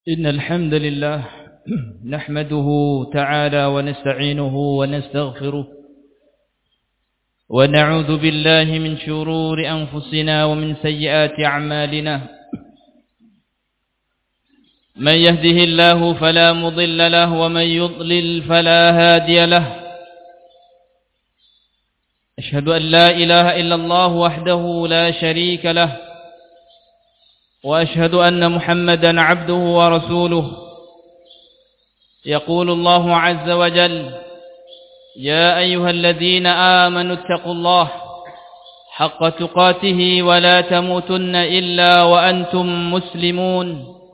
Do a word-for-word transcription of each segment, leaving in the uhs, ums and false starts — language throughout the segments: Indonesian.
إن الحمد لله نحمده تعالى ونستعينه ونستغفره ونعوذ بالله من شرور أنفسنا ومن سيئات أعمالنا من يهده الله فلا مضل له ومن يضلل فلا هادي له أشهد أن لا إله إلا الله وحده لا شريك له وأشهد أن محمدا عبده ورسوله يقول الله عز وجل يا أيها الذين آمنوا اتقوا الله حق تقاته ولا تموتن إلا وأنتم مسلمون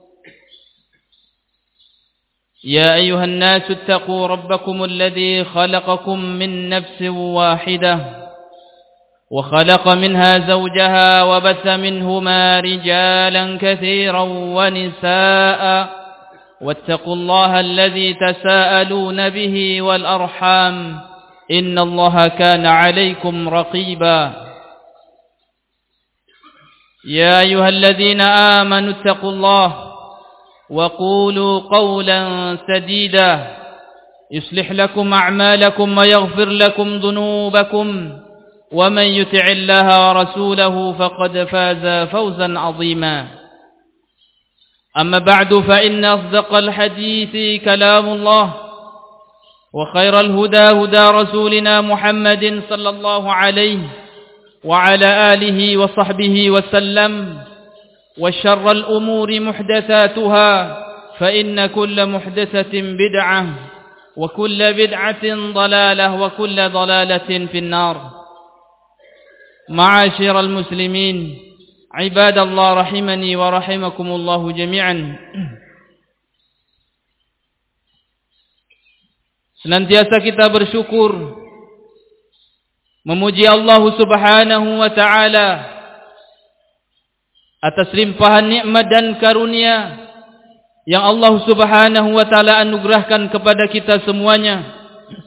يا أيها الناس اتقوا ربكم الذي خلقكم من نفس واحدة وخلق منها زوجها وبث منهما رجالا كثيرا ونساء واتقوا الله الذي تساءلون به والأرحام إن الله كان عليكم رقيبا يا أيها الذين آمنوا اتقوا الله وقولوا قولا سديدا يصلح لكم أعمالكم ويغفر لكم ذنوبكم ومن يطع الله ورسوله فقد فاز فوزا عظيما أما بعد فإن أصدق الحديث كلام الله وخير الهدى هدى رسولنا محمد صلى الله عليه وعلى آله وصحبه وسلم وشر الأمور محدثاتها فإن كل محدثة بدعة وكل بدعة ضلالة وكل ضلالة في النار. معاشر المسلمين عباد الله رحمني ورحمكم الله جميعا. Senantiasa kita bersyukur memuji Allah Subhanahu wa taala atas limpahan nikmat dan karunia yang Allah Subhanahu wa taala anugerahkan kepada kita semuanya.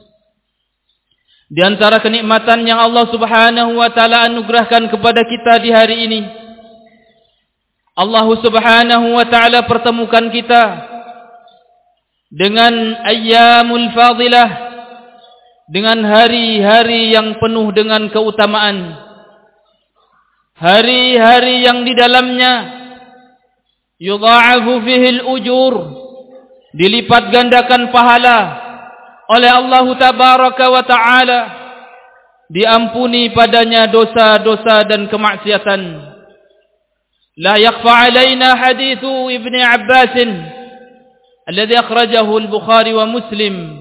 Di antara kenikmatan yang Allah Subhanahu wa taala anugerahkan kepada kita di hari ini, Allah Subhanahu wa taala pertemukan kita dengan ayyamul fadilah, dengan hari-hari yang penuh dengan keutamaan, hari-hari yang di dalamnya yudha'afu fihi al-ujur, dilipat gandakan pahala oleh Allah Tabaraka wa Ta'ala, diampuni padanya dosa-dosa dan kemaksiatan. La yakhfa alaina hadithu Ibn Abbas alladhi akhrajahu al-Bukhari wa Muslim.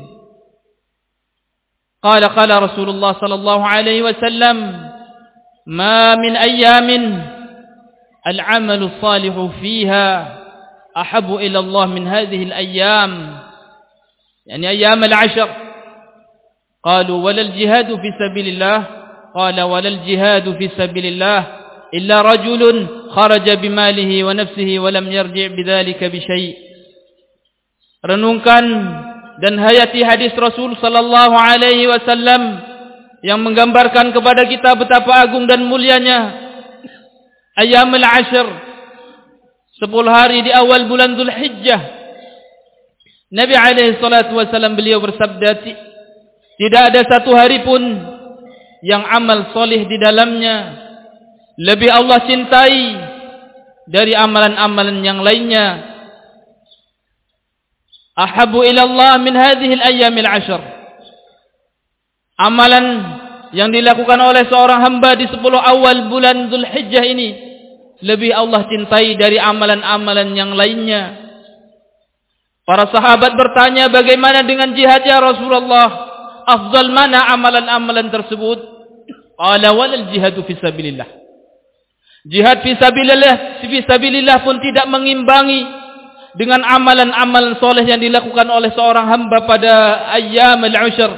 Qala qala Rasulullah sallallahu alaihi wasallam ma min ayyamin al-'amalu as-salihu fiha ahabbu ila Allah min hadhihi al-ayyam, يعني أيام العشر. قالوا ولا الجهاد في سبيل الله؟ قال ولا الجهاد في سبيل الله إلا رجل خرج بماله ونفسه ولم يرجع بذلك بشيء. Renungkan dan hayati hadis Rasul sallallahu alaihi wasallam yang menggambarkan kepada kita betapa agung dan mulianya Ayyamul Ashr, sepuluh hari di awal bulan Dzulhijjah. Nabi alaihi salatu wasallam beliau bersabda, tidak ada satu hari pun yang amal soleh di dalamnya lebih Allah cintai dari amalan-amalan yang lainnya. Ahabbu ila Allah min hadhihi al-ayyamil ashr. Amalan yang dilakukan oleh seorang hamba di sepuluh awal bulan Dzulhijjah ini lebih Allah cintai dari amalan-amalan yang lainnya. Para sahabat bertanya, bagaimana dengan jihad ya Rasulullah? Afdal mana amalan-amalan tersebut? Qala walal jihadu fi sabilillah. Jihad fi sabilillah, fi sabilillah pun tidak mengimbangi dengan amalan-amalan soleh yang dilakukan oleh seorang hamba pada ayyamul ashr.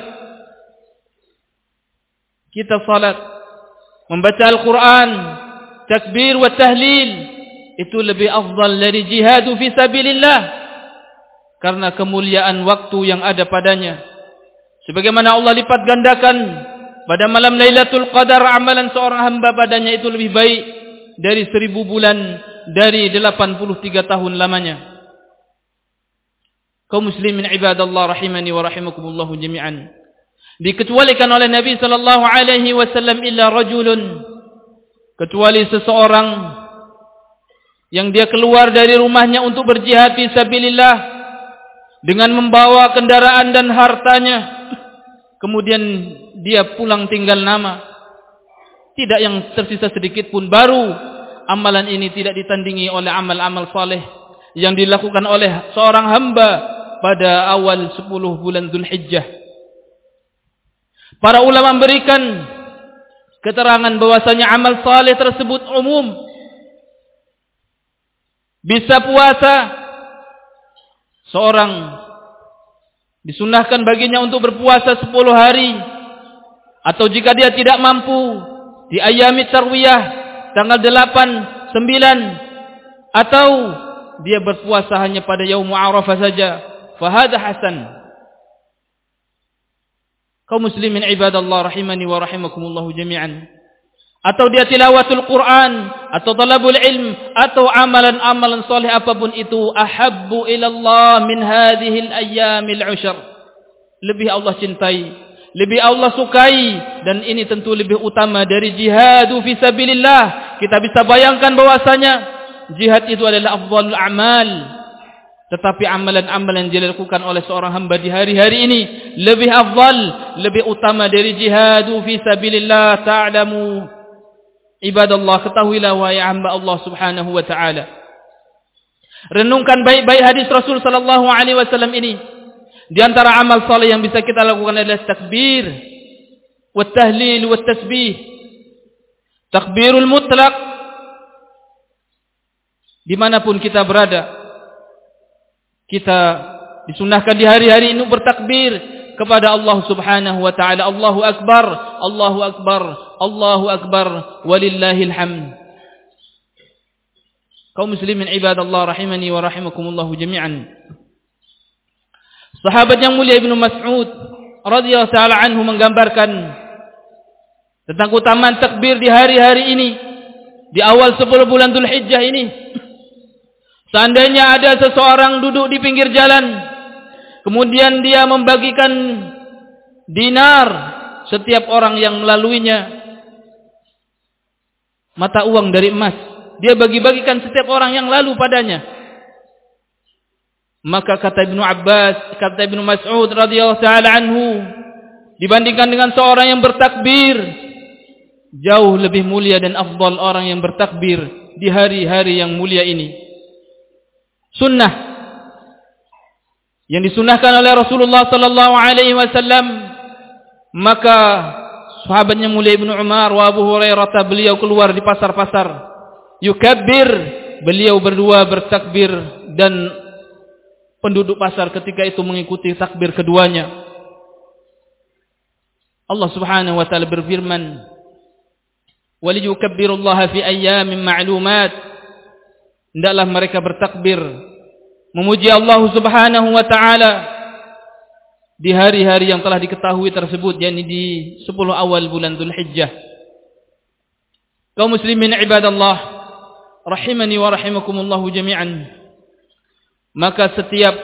Kita salat, membaca Al-Quran, takbir wa tahlil, itu lebih afdal dari jihadu fi sabilillah, karena kemuliaan waktu yang ada padanya. Sebagaimana Allah lipat gandakan pada malam Lailatul Qadar, amalan seorang hamba padanya itu lebih baik dari seribu bulan, dari delapan puluh tiga tahun lamanya. Kaum muslimin ibadallah rahimani wa rahimakumullah jami'an. Dikecualikan oleh Nabi sallallahu alaihi wasallam illa rajulun, kecuali seseorang yang dia keluar dari rumahnya untuk berjihad fi sabilillah dengan membawa kendaraan dan hartanya, kemudian dia pulang tinggal nama, tidak yang tersisa sedikit pun. Baru amalan ini tidak ditandingi oleh amal-amal saleh yang dilakukan oleh seorang hamba pada awal sepuluh bulan Dzulhijjah. Para ulama memberikan keterangan bahwasanya amal saleh tersebut umum. Bisa puasa, seorang disunahkan baginya untuk berpuasa sepuluh hari, atau jika dia tidak mampu di ayami tarwiyah tanggal delapan, sembilan, atau dia berpuasa hanya pada yaum Arafah saja, fahada hasan. Kaum muslimin ibadallah rahimani wa rahimakumullah jami'an. Atau dia tilawatul Quran, atau talabul ilm, atau amalan-amalan saleh apapun itu, ahabbu ilallah min hadhil ayyamil ushr. Lebih Allah cintai, lebih Allah sukai, dan ini tentu lebih utama dari jihadu fi sabilillah. Kita bisa bayangkan bahwasanya jihad itu adalah afdhalul a'mal, tetapi amalan-amalan yang dilakukan oleh seorang hamba di hari-hari ini lebih afdal, lebih utama dari jihadu fi sabilillah. Ta'lamu ibadallah, ketahuilah wahai hamba Allah subhanahu wa ta'ala, renungkan baik-baik hadis Rasul sallallahu alaihi wasallam ini. Di antara amal saleh yang bisa kita lakukan adalah takbir, wa tahlil, wa tasbih. Takbirul mutlaq, dimanapun kita berada, kita disunahkan di hari-hari ini bertakbir kepada Allah subhanahu wa ta'ala. Allahu akbar, Allahu akbar, Allahu akbar, walillahil hamd. Kaum muslimin ibadallah rahimani wa rahimakumullah jami'an. Sahabat yang mulia Ibnu Mas'ud radhiyallahu ta'ala anhu menggambarkan tentang keutamaan takbir di hari-hari ini, di awal sepuluh bulan Dzulhijjah ini. Seandainya ada seseorang duduk di pinggir jalan, kemudian dia membagikan dinar setiap orang yang melaluinya, mata uang dari emas, dia bagi-bagikan setiap orang yang lalu padanya. Maka kata Ibnu Abbas, kata Ibnu Mas'ud radhiyallahu ta'ala anhu, dibandingkan dengan seorang yang bertakbir, jauh lebih mulia dan afdal orang yang bertakbir di hari-hari yang mulia ini. Sunnah yang disunahkan oleh Rasulullah sallallahu alaihi wasallam. Maka sahabatnya mulia Ibnu Umar wa Abu Hurairah, beliau keluar di pasar-pasar, yukabbir, beliau berdua bertakbir, dan penduduk pasar ketika itu mengikuti takbir keduanya. Allah subhanahu wa ta'ala berfirman, waliyukabbirullaha fi ayyamin ma'lumat. Hendaklah mereka bertakbir, memuji Allah subhanahu wa ta'ala di hari-hari yang telah diketahui tersebut, yakni di sepuluh awal bulan Dzulhijjah. Kaum muslimin ibadallah rahimani wa rahimakumullah jami'an. Maka setiap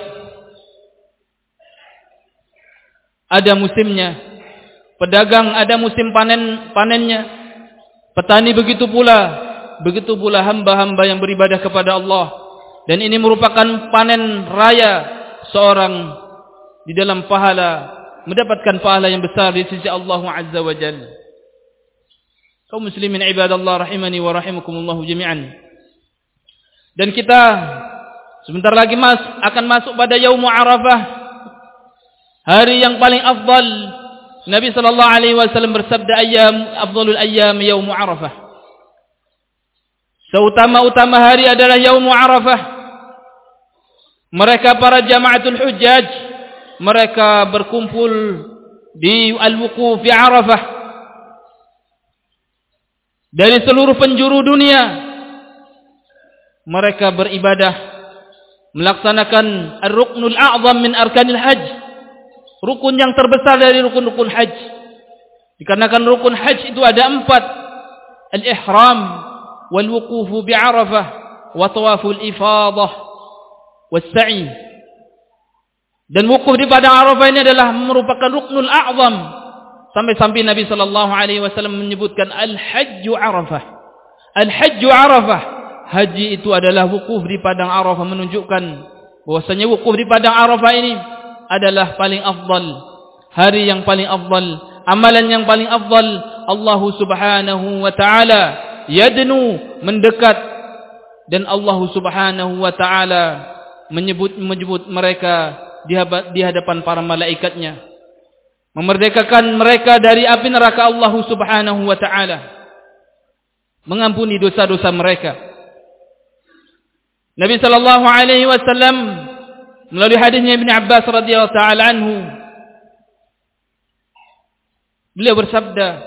ada musimnya, pedagang ada musim panen panennya, petani begitu pula. Begitu pula hamba-hamba yang beribadah kepada Allah. Dan ini merupakan panen raya seorang di dalam pahala, mendapatkan pahala yang besar di sisi Allah Azza wa Jalla. Kaum muslimin ibadallah rahimani wa rahimakumullah jami'an. Dan kita sebentar lagi mas, akan masuk pada yaum Arafah, hari yang paling afdal. Nabi sallallahu alaihi wasallam bersabda, ayyam afdalul ayyam yaum Arafah. Seutama-utama hari adalah yaum Arafah. Mereka para jamaatul hujjaj, mereka berkumpul di al-wuquf fi Arafah dari seluruh penjuru dunia. Mereka beribadah, melaksanakan ar-ruknul a'zam min arkanil hajj, rukun yang terbesar dari rukun-rukun hajj. Dikarenakan rukun hajj itu ada empat: al-ihram, wal-wuqufu bi 'Arafah, wa tawaful ifadah, was-sa'i. Dan wukuf di padang Arafah ini adalah merupakan ruknul a'zam. Sampai-sampai Nabi sallallahu alaihi wasallam menyebutkan al-hajju Arafah. Al-hajju Arafah. Haji itu adalah wukuf di padang Arafah, menunjukkan bahwasanya wukuf di padang Arafah ini adalah paling afdal, hari yang paling afdal, amalan yang paling afdal. Allah Subhanahu wa taala yadnu, mendekat, dan Allah Subhanahu wa taala menyebut menyebut mereka di hadapan para malaikatnya, memerdekakan mereka dari api neraka Allah Subhanahu wa taala, mengampuni dosa-dosa mereka. Nabi sallallahu alaihi wasallam melalui hadisnya Ibnu Abbas radhiyallahu taala anhu, beliau bersabda,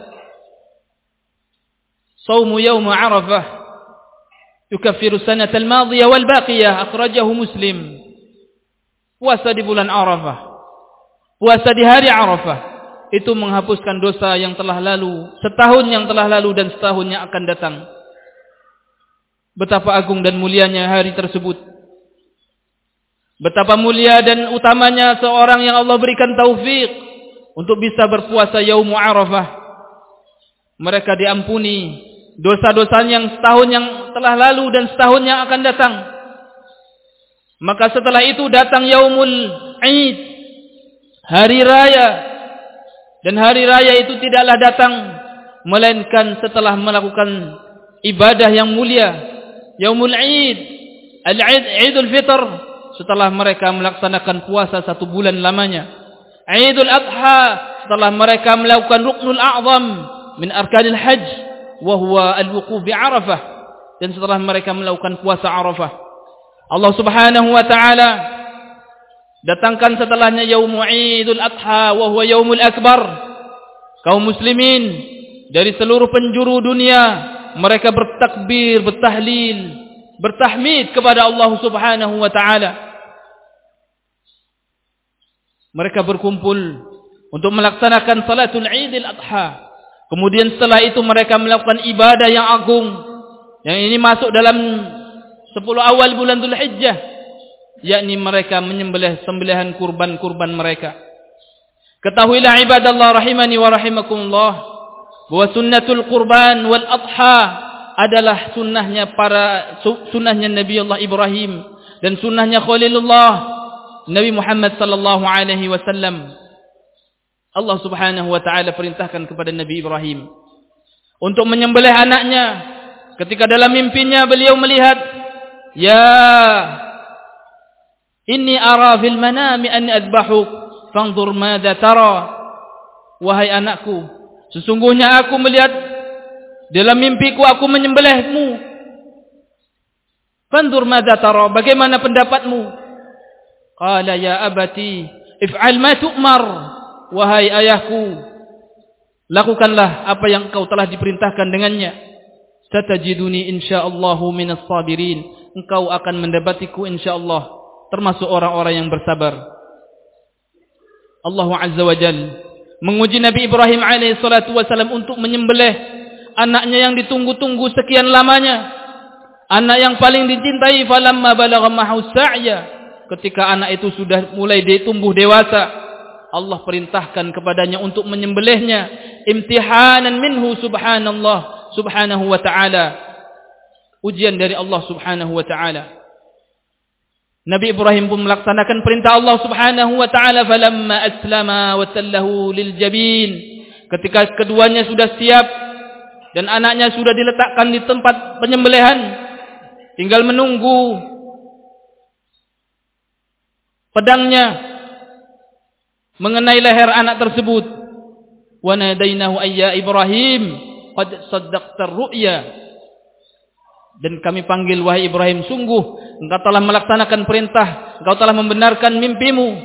"Shaumu yaum Arafah yukaffiru sanata al-madiyah wal baqiyah," akhrajahu Muslim. Puasa di bulan Arafah, puasa di hari Arafah, itu menghapuskan dosa yang telah lalu, setahun yang telah lalu dan setahun yang akan datang. Betapa agung dan mulianya hari tersebut. Betapa mulia dan utamanya seorang yang Allah berikan taufik untuk bisa berpuasa yaum Arafah. Mereka diampuni dosa-dosanya yang setahun yang telah lalu dan setahun yang akan datang. Maka setelah itu datang yaumul Id, hari raya. Dan hari raya itu tidaklah datang melainkan setelah melakukan ibadah yang mulia. Yaumul Id, al-Id, Idul Fitr, setelah mereka melaksanakan puasa satu bulan lamanya. Idul Adha, setelah mereka melakukan ruknul a'zam min arkanil hajj, wa huwa al-wuquf bi Arafah, dan setelah mereka melakukan puasa Arafah, Allah Subhanahu wa taala datangkan setelahnya yaum Idul Adha wa huwa yaumul akbar. Kaum muslimin dari seluruh penjuru dunia, mereka bertakbir, bertahlil, bertahmid kepada Allah Subhanahu wa taala. Mereka berkumpul untuk melaksanakan salatul Idul Adha. Kemudian setelah itu mereka melakukan ibadah yang agung, yang ini masuk dalam sepuluh awal bulan Dzulhijjah, yakni mereka menyembelih sembelihan kurban-kurban mereka. Ketahuilah ibadallah rahimani wa rahimakumullah, bahwa sunnatul kurban wal adha adalah sunnahnya para sunnahnya Nabi Allah Ibrahim dan sunnahnya Khalilullah Nabi Muhammad sallallahu alaihi wasallam. Allah Subhanahu wa taala perintahkan kepada Nabi Ibrahim untuk menyembelih anaknya. Ketika dalam mimpinya beliau melihat, "Ya, inni ara fil manami an adbahuk, fanzur madza tara." Wahai anakku, sesungguhnya aku melihat dalam mimpiku aku menyembelihmu. Fanzur madza tara, bagaimana pendapatmu? Qala ya abati, if'al ma tu'mar. Wahai ayahku, lakukanlah apa yang kau telah diperintahkan dengannya. Satajiduni insyaallahu minas sabirin. Engkau akan mendapatiku insyaallah termasuk orang-orang yang bersabar. Allah Azza wa Jalla menguji Nabi Ibrahim alaihi salatu wasallam untuk menyembelih anaknya yang ditunggu-tunggu sekian lamanya, anak yang paling dicintai. Falamma balagha ma'hu sa'ya, ketika anak itu sudah mulai tumbuh dewasa, Allah perintahkan kepadanya untuk menyembelihnya, imtihanan minhu subhanallah subhanahu wa ta'ala, ujian dari Allah Subhanahu wa taala. Nabi Ibrahim pun melaksanakan perintah Allah Subhanahu wa taala. Falamma aslama wa tallahu lil jabin, ketika keduanya sudah siap dan anaknya sudah diletakkan di tempat penyembelihan, tinggal menunggu pedangnya mengenai leher anak tersebut. Wa nadainahu ayya Ibrahim qad saddaqta ar-ru'ya, dan kami panggil, wahai Ibrahim, sungguh engkau telah melaksanakan perintah, engkau telah membenarkan mimpimu.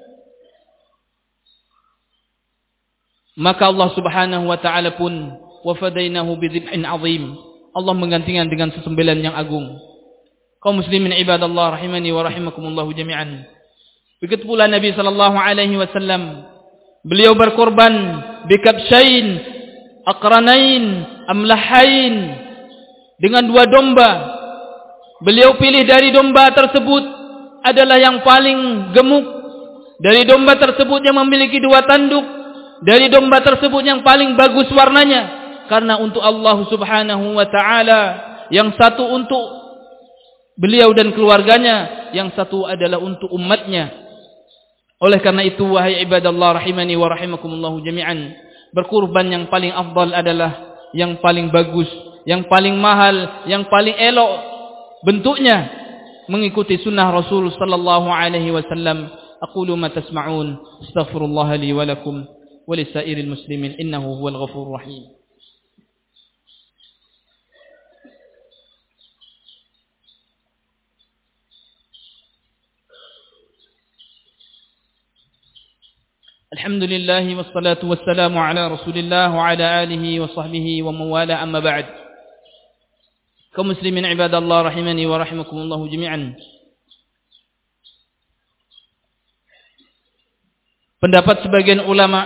Maka Allah Subhanahu wa taala pun wafadainahu bidzibhin azim, Allah menggantikan dengan sesembelihan yang agung. Kaum muslimin ibadallah rahimani wa rahimakumullah jami'an. Begitu pula Nabi sallallahu alaihi wasallam, beliau berkorban bikabsyain aqranain amlahain, dengan dua domba. Beliau pilih dari domba tersebut adalah yang paling gemuk, dari domba tersebut yang memiliki dua tanduk, dari domba tersebut yang paling bagus warnanya, karena untuk Allah Subhanahu wa taala, yang satu untuk beliau dan keluarganya, yang satu adalah untuk umatnya. Oleh karena itu, wahai ibadallah rahimani wa rahimakumullah jami'an, berkurban yang paling afdal adalah yang paling bagus, yang paling mahal, yang paling elok bentuknya, mengikuti sunnah Rasul sallallahu alaihi wasallam. Aqulu ma tasma'un, astaghfirullah li wa lakum wa lisairil muslimin, innahu huwal ghafurur rahim. Alhamdulillah wassalatu wassalamu ala Rasulillah wa ala alihi wa sahbihi wa mawala, amma ba'd. Kaum muslimin ibadallah rahimani wa rahimakumullah jami'an. Pendapat sebagian ulama,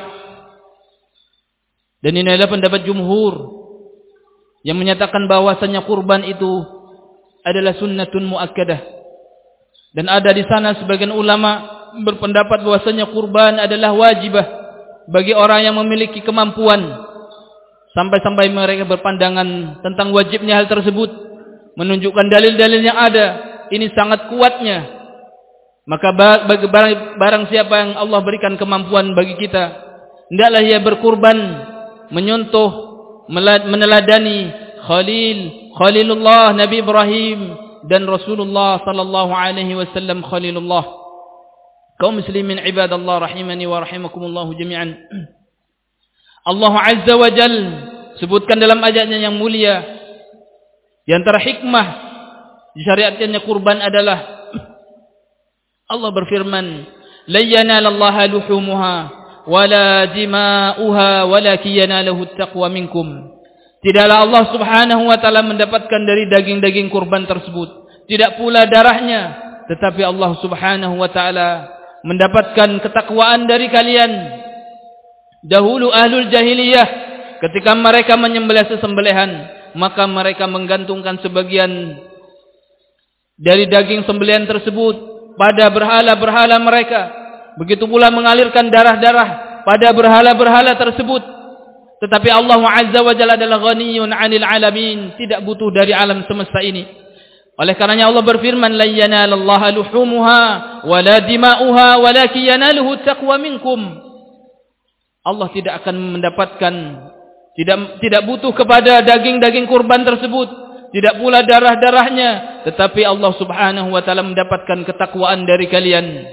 dan ini adalah pendapat jumhur, yang menyatakan bahwasanya kurban itu adalah sunnatun muakkadah. Dan ada di sana sebagian ulama berpendapat bahwasanya kurban adalah wajibah bagi orang yang memiliki kemampuan, sampai-sampai mereka berpandangan tentang wajibnya hal tersebut, menunjukkan dalil-dalil yang ada. Ini sangat kuatnya. Maka bagi barang siapa yang Allah berikan kemampuan bagi kita, hendaklah ia berkurban, menyontoh, meneladani Khalil, Khalilullah Nabi Ibrahim, dan Rasulullah sallallahu alaihi wasallam Khalilullah. Kaum muslimin ibadallah rahimani wa rahimakumullah jami'an. Allah Azza wa Jal sebutkan dalam ayatnya yang mulia, di antara hikmah disyariatkannya kurban adalah Allah berfirman, "La yanalallaha luhumuha wala dima'uha walakin yanaluhu at-taqwa minkum." Tidaklah Allah Subhanahu wa taala mendapatkan dari daging-daging kurban tersebut, tidak pula darahnya, tetapi Allah Subhanahu wa taala mendapatkan ketakwaan dari kalian. Dahulu ahlul jahiliyah, ketika mereka menyembelih sesembelihan, maka mereka menggantungkan sebagian dari daging sembelihan tersebut pada berhala-berhala mereka. Begitu pula mengalirkan darah-darah pada berhala-berhala tersebut. Tetapi Allah Azza wa Jalla adalah ghaniyun 'anil 'alamin, tidak butuh dari alam semesta ini. Oleh karenanya Allah berfirman, "La yanalallaha luhumuha wala dima'uha walakin yanaluhu taqwa minkum." Allah tidak akan mendapatkan, tidak tidak butuh kepada daging-daging kurban tersebut, tidak pula darah-darahnya, tetapi Allah Subhanahu wa taala mendapatkan ketakwaan dari kalian.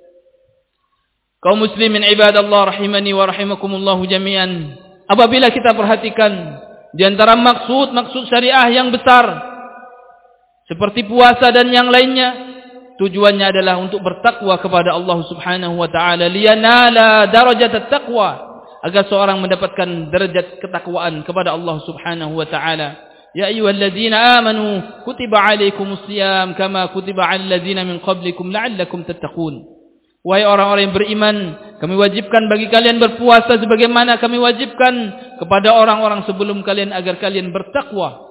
Kaum muslimin ibadallah rahimani wa rahimakumullah jami'an. Apabila kita perhatikan di antara maksud-maksud syariah yang besar seperti puasa dan yang lainnya, tujuannya adalah untuk bertakwa kepada Allah Subhanahu wa taala, liyanala darajat at-taqwa, agar seorang mendapatkan derajat ketakwaan kepada Allah Subhanahu wa taala. Ya ayyuhalladzina amanu kutiba alaikumus shiyam kama kutiba 'alal ladzina min qablikum la'allakum tattaqun. Wahai orang-orang yang beriman, kami wajibkan bagi kalian berpuasa sebagaimana kami wajibkan kepada orang-orang sebelum kalian agar kalian bertakwa.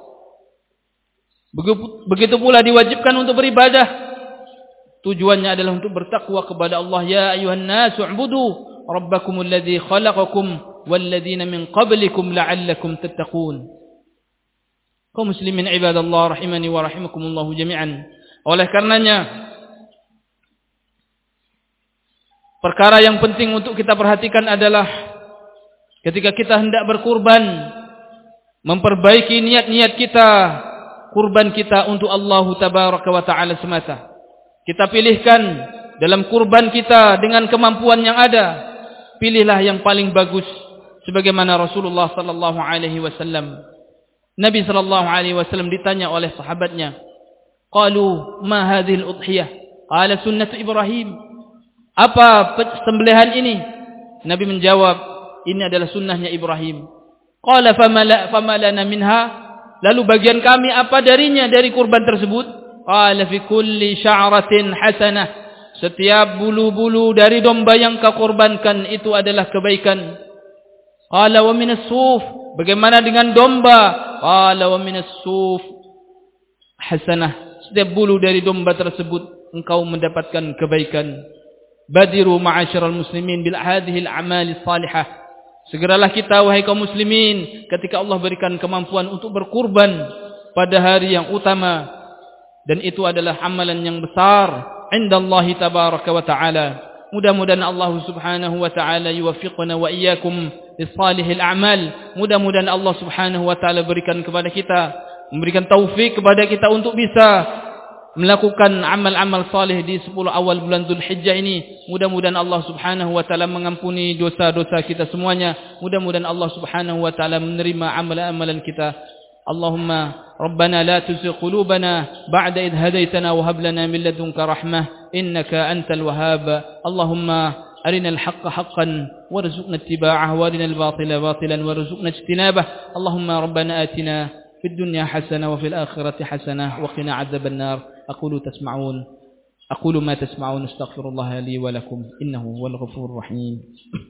Begitu pula diwajibkan untuk beribadah, tujuannya adalah untuk bertakwa kepada Allah. Ya ayuhan nasu u'budu rabbakumul ladzi khalaqakum wal ladzina min qablikum la'allakum tattaqun. Kaum muslimin ibadallah rahimani wa rahimakumullah jami'an. Oleh karenanya, perkara yang penting untuk kita perhatikan adalah ketika kita hendak berkurban, memperbaiki niat-niat kita, kurban kita untuk Allah Tabaraka wa Ta'ala semata. Kita pilihkan dalam kurban kita dengan kemampuan yang ada, pilihlah yang paling bagus, sebagaimana Rasulullah sallallahu alaihi wasallam. Nabi sallallahu alaihi wasallam ditanya oleh sahabatnya, qalu ma hadhihi al-udhiyah? Qala sunnatu Ibrahim. Apa sembelihan ini? Nabi menjawab, ini adalah sunnahnya Ibrahim. Qala fama lana minha? Lalu bagian kami apa darinya, dari kurban tersebut? Qala fi kulli sya'ratin hasanah. Setiap bulu-bulu dari domba yang kau kurbankan itu adalah kebaikan. Qala wa minas suf? Bagaimana dengan domba? Qala wa minas suf hasanah. Setiap bulu dari domba tersebut engkau mendapatkan kebaikan. Badiru ma'asyiral muslimin bil hadhihi al-a'mal salihah. Segeralah kita wahai kaum muslimin ketika Allah berikan kemampuan untuk berkurban pada hari yang utama, dan itu adalah amalan yang besar indallahi tabaraka wa taala. Mudah-mudahan Allah Subhanahu wa taala yuwaffiqna wa iyyakum lissalihil a'mal. Mudah-mudahan Allah Subhanahu wa taala berikan kepada kita, memberikan taufik kepada kita untuk bisa melakukan amal-amal salih di sepuluh awal bulan Dzulhijjah ini. Mudah-mudahan Allah Subhanahu wa taala mengampuni dosa-dosa kita semuanya. Mudah-mudahan Allah Subhanahu wa taala menerima amalan-amalan kita. Allahumma rabbana la tuzigh qulubana ba'da idh hadaytana wa hab lana min ladunka rahmah innaka antal wahhab. Allahumma arina al-haqqa haqqan warzuqna ittiba'ahu wa arina al-batila batilan warzuqna ijtinabah. Allahumma rabbana atina fid dunya hasanah wa fil akhirati hasanah wa qina 'adzaban nar. أقول تسمعون أقول ما تسمعون استغفر الله لي ولكم إنه هو الغفور الرحيم.